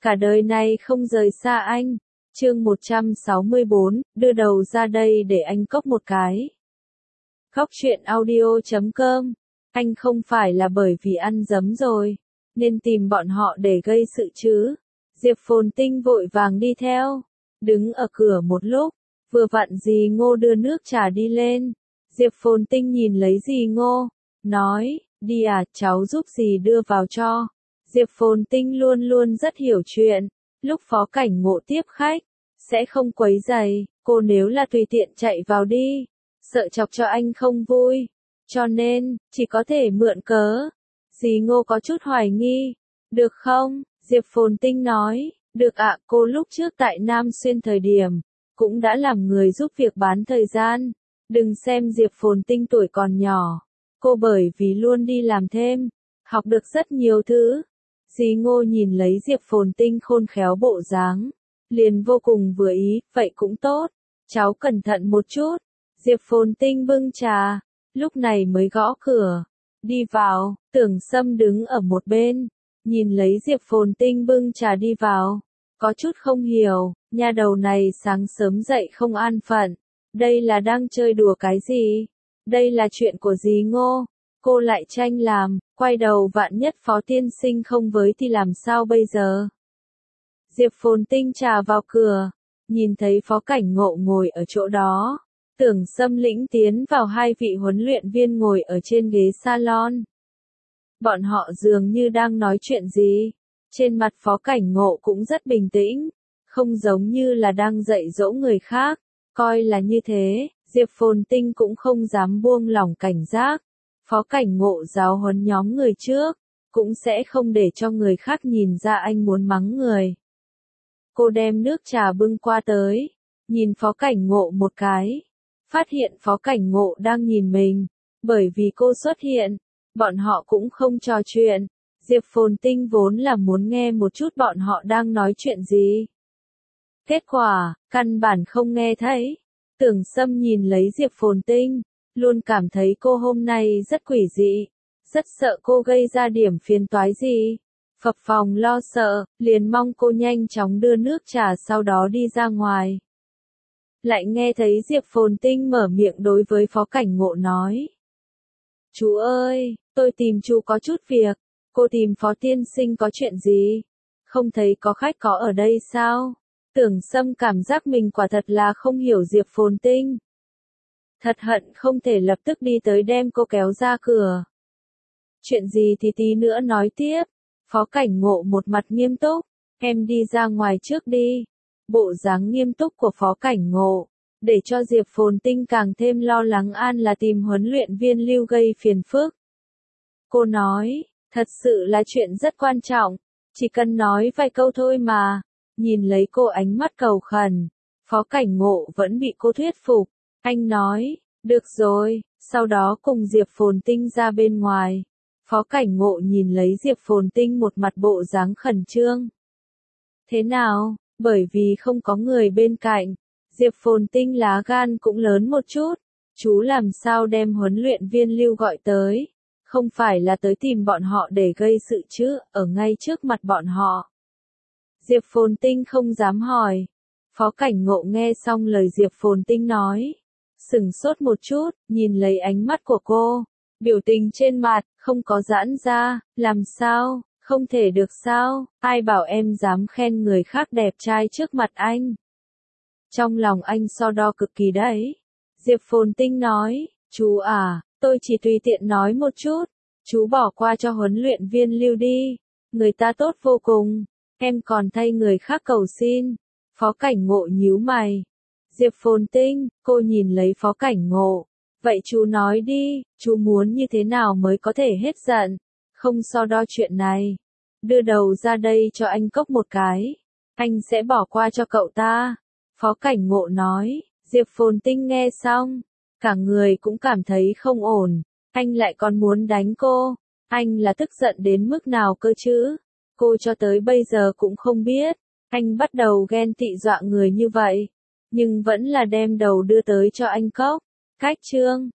cả đời này không rời xa anh. Chương 164, đưa đầu ra đây để anh cốc một cái. Góc truyện audio.com. Anh không phải là bởi vì ăn dấm rồi, nên tìm bọn họ để gây sự chứ. Diệp Phồn Tinh vội vàng đi theo, đứng ở cửa một lúc, vừa vặn dì Ngô đưa nước trà đi lên. Diệp Phồn Tinh nhìn lấy dì Ngô, nói, đi à, cháu giúp dì đưa vào cho. Diệp Phồn Tinh luôn luôn rất hiểu chuyện, lúc Phó Cảnh Ngộ tiếp khách, sẽ không quấy rầy, cô nếu là tùy tiện chạy vào đi, sợ chọc cho anh không vui, cho nên, chỉ có thể mượn cớ. Dì Ngô có chút hoài nghi, được không? Diệp Phồn Tinh nói, được ạ, cô lúc trước tại Nam Xuyên thời điểm, cũng đã làm người giúp việc bán thời gian. Đừng xem Diệp Phồn Tinh tuổi còn nhỏ, cô bởi vì luôn đi làm thêm, học được rất nhiều thứ. Dì Ngô nhìn lấy Diệp Phồn Tinh khôn khéo bộ dáng, liền vô cùng vừa ý, vậy cũng tốt, cháu cẩn thận một chút. Diệp Phồn Tinh bưng trà, lúc này mới gõ cửa, đi vào. Tưởng Sâm đứng ở một bên, nhìn lấy Diệp Phồn Tinh bưng trà đi vào, có chút không hiểu, nha đầu này sáng sớm dậy không an phận, đây là đang chơi đùa cái gì? Đây là chuyện của dì Ngô, cô lại tranh làm, quay đầu vạn nhất Phó tiên sinh không với thì làm sao bây giờ? Diệp Phồn Tinh trà vào cửa, nhìn thấy Phó Cảnh Ngộ ngồi ở chỗ đó, Tưởng Sâm lĩnh tiến vào hai vị huấn luyện viên ngồi ở trên ghế salon. Bọn họ dường như đang nói chuyện gì, trên mặt Phó Cảnh Ngộ cũng rất bình tĩnh, không giống như là đang dạy dỗ người khác, coi là như thế, Diệp Phồn Tinh cũng không dám buông lỏng cảnh giác. Phó Cảnh Ngộ giáo huấn nhóm người trước, cũng sẽ không để cho người khác nhìn ra anh muốn mắng người. Cô đem nước trà bưng qua tới, nhìn Phó Cảnh Ngộ một cái, phát hiện Phó Cảnh Ngộ đang nhìn mình, bởi vì cô xuất hiện, bọn họ cũng không trò chuyện. Diệp Phồn Tinh vốn là muốn nghe một chút bọn họ đang nói chuyện gì. Kết quả, căn bản không nghe thấy. Tưởng Sâm nhìn lấy Diệp Phồn Tinh, luôn cảm thấy cô hôm nay rất quỷ dị, rất sợ cô gây ra điểm phiền toái gì. Phập phồng lo sợ, liền mong cô nhanh chóng đưa nước trà sau đó đi ra ngoài. Lại nghe thấy Diệp Phồn Tinh mở miệng đối với Phó Cảnh Ngộ nói. Chú ơi, tôi tìm chú có chút việc, cô tìm Phó tiên sinh có chuyện gì? Không thấy có khách có ở đây sao? Tưởng Sâm cảm giác mình quả thật là không hiểu Diệp Phồn Tinh. Thật hận không thể lập tức đi tới đem cô kéo ra cửa. Chuyện gì thì tí nữa nói tiếp. Phó Cảnh Ngộ một mặt nghiêm túc, em đi ra ngoài trước đi. Bộ dáng nghiêm túc của Phó Cảnh Ngộ, để cho Diệp Phồn Tinh càng thêm lo lắng an là tìm huấn luyện viên Lưu gây phiền phức. Cô nói, thật sự là chuyện rất quan trọng, chỉ cần nói vài câu thôi mà. Nhìn lấy cô ánh mắt cầu khẩn, Phó Cảnh Ngộ vẫn bị cô thuyết phục. Anh nói, được rồi, sau đó cùng Diệp Phồn Tinh ra bên ngoài. Phó Cảnh Ngộ nhìn lấy Diệp Phồn Tinh một mặt bộ dáng khẩn trương. Thế nào, bởi vì không có người bên cạnh, Diệp Phồn Tinh lá gan cũng lớn một chút. Chú làm sao đem huấn luyện viên Lưu gọi tới? Không phải là tới tìm bọn họ để gây sự chứ, ở ngay trước mặt bọn họ. Diệp Phồn Tinh không dám hỏi. Phó Cảnh Ngộ nghe xong lời Diệp Phồn Tinh nói, sửng sốt một chút, nhìn lấy ánh mắt của cô, biểu tình trên mặt không có giãn ra, làm sao, không thể được sao, ai bảo em dám khen người khác đẹp trai trước mặt anh. Trong lòng anh so đo cực kỳ đấy. Diệp Phồn Tinh nói, chú à, tôi chỉ tùy tiện nói một chút, chú bỏ qua cho huấn luyện viên Lưu đi, người ta tốt vô cùng. Em còn thay người khác cầu xin. Phó Cảnh Ngộ nhíu mày. Diệp Phồn Tinh, cô nhìn lấy Phó Cảnh Ngộ. Vậy chú nói đi, chú muốn như thế nào mới có thể hết giận? Không so đo chuyện này. Đưa đầu ra đây cho anh cốc một cái. Anh sẽ bỏ qua cho cậu ta. Phó Cảnh Ngộ nói. Diệp Phồn Tinh nghe xong, cả người cũng cảm thấy không ổn. Anh lại còn muốn đánh cô. Anh là tức giận đến mức nào cơ chứ? Cô cho tới bây giờ cũng không biết, anh bắt đầu ghen tị dọa người như vậy, nhưng vẫn là đem đầu đưa tới cho anh cốc. Cách chương